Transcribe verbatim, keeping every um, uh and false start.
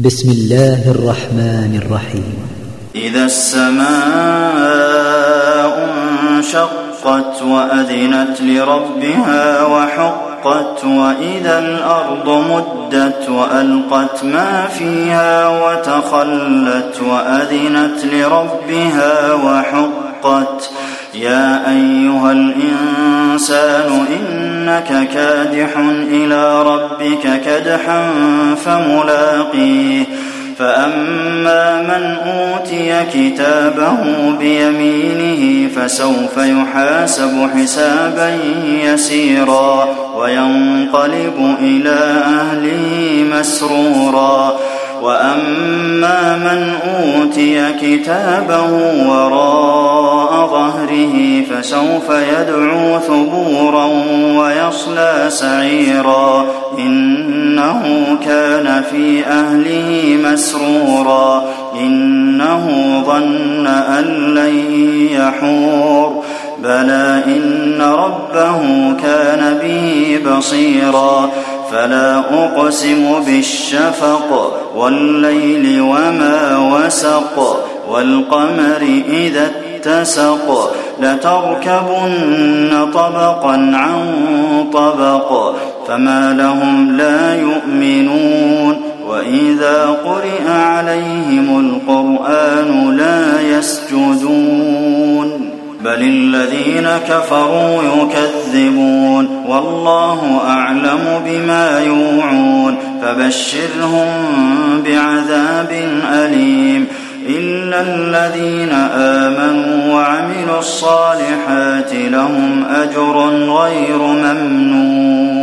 بسم الله الرحمن الرحيم. إذا السماء انشقت وأذنت لربها وحقت وإذا الأرض مدت وألقت ما فيها وتخلت وأذنت لربها وحقت يا أيها الإنسان إنك كادح إلى ربك كدحا فملاقيه فأما من أوتي كتابه بيمينه فسوف يحاسب حسابا يسيرا وينقلب إلى أهله مسرورا وأما من أوتي كتابه وراء ظهره فسوف يدعو ثبورا ويصلى سعيرا إنه كان في أهله مسرورا إنه ظن أن لن يحور بلى إن ربه كان به بصيرا فلا أقسم بالشفق والليل وما وسق والقمر إذا اتسق لتركبن طبقا عن طبق فما لهم لا يؤمنون وإذا قرئ عليهم القرآن لا يسجدون بل الذين كفروا يكذبون والله أعلم بما يوعون فبشرهم بعذاب أليم إلا الذين آمنوا وعملوا الصالحات لهم أجر غير ممنون.